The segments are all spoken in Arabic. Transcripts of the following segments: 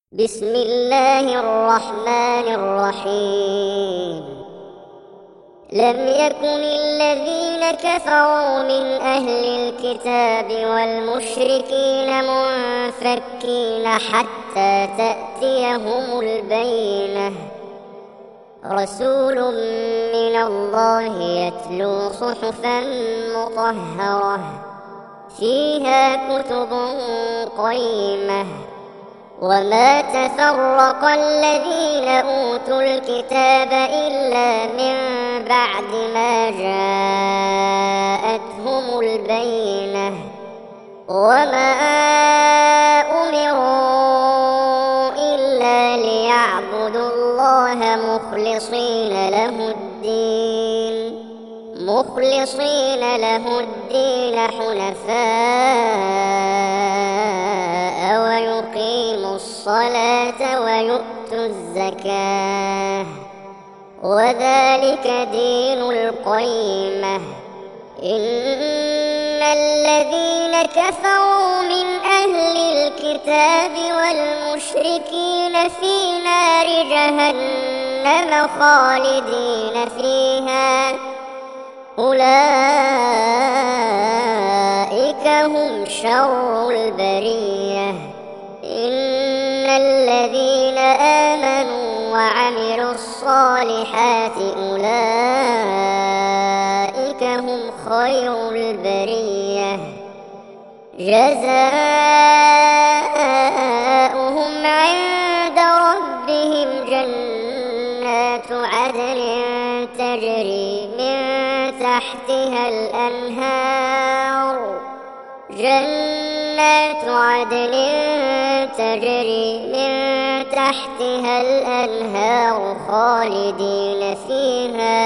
بسم الله الرحمن الرحيم. لم يكن الذين كفروا من أهل الكتاب والمشركين منفكين حتى تأتيهم البينة، رسول من الله يتلو صحفا مطهرة فيها كتب قيمة. وما تفرق الذين أوتوا الكتاب إلا من بعد ما جاءتهم البينة، وما أمروا إلا ليعبدوا الله مخلصين له الدين حنفاء ويقيموا الصلاة ويؤتوا الزكاة، وذلك دين القيمة. إن الذين كفروا من أهل الكتاب والمشركين في نار جهنم خالدين فيها، أولئك هم شر البرية. إن الذين آمنوا وعملوا الصالحات أولئك هم خير البرية، جزاؤهم عند ربهم جنات عدن تجري من تحتها الأنهار خالدين فيها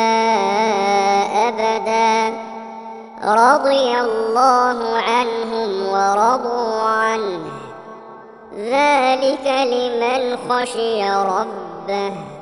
أبدا، رضي الله عنهم ورضوا عنه، ذلك لمن خشي ربه.